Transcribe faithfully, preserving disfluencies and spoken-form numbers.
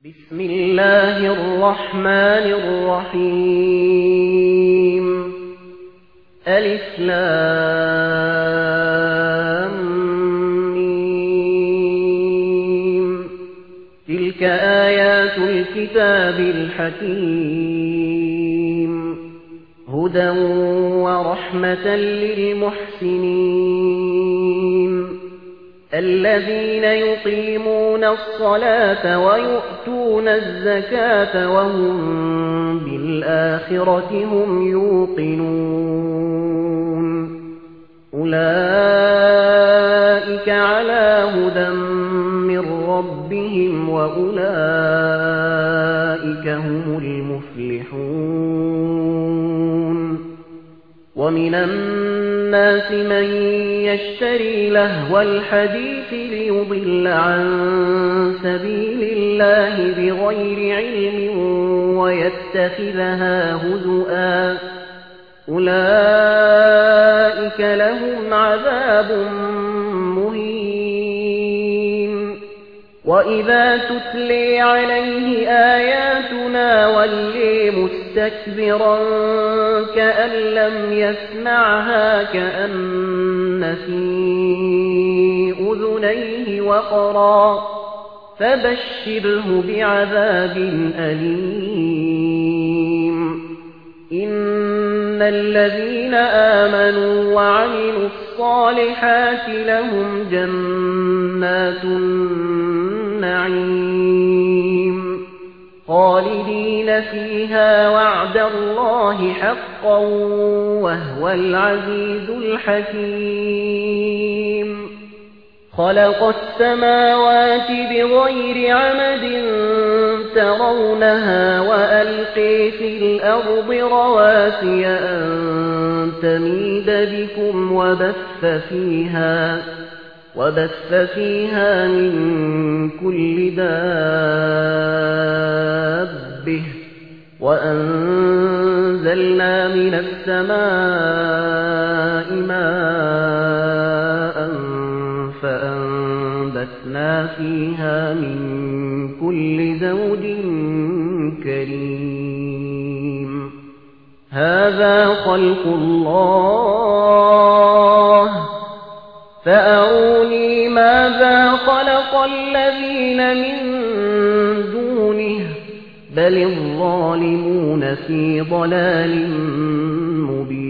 بسم الله الرحمن الرحيم ألف لام ميم تلك آيات الكتاب الحكيم هدى ورحمة للمحسنين الذين يقيمون الصلاة ويؤتون الزكاة وهم بالآخرة هم يوقنون أولئك على هدى من ربهم وأولئك هم المفلحون ومن الناس من يشتري لهو الحديث ليضل عن سبيل الله بغير علم ويتخذها هزؤا أولئك لهم عذاب مهين وإذا تتلي عليه آياتنا ولي مستكبرا كأن لم يسمعها كأن في أذنيه وقرا فبشره بعذاب أليم إن الذين آمنوا وعملوا الصالحات لهم جنات النعيم خالدين فيها وعد الله حقا وهو العزيز الحكيم خلق السماوات بغير عمد ترونها وألقي في الأرض رواسي أن تميد بكم وبث فيها وبث فيها من كل دابة وأنزلنا من السماء ماء فأنبتنا فيها من كل زوج كريم هذا خلق الله فأروني ماذا خلق الذين من دونه بل الظالمون في ضلال مبين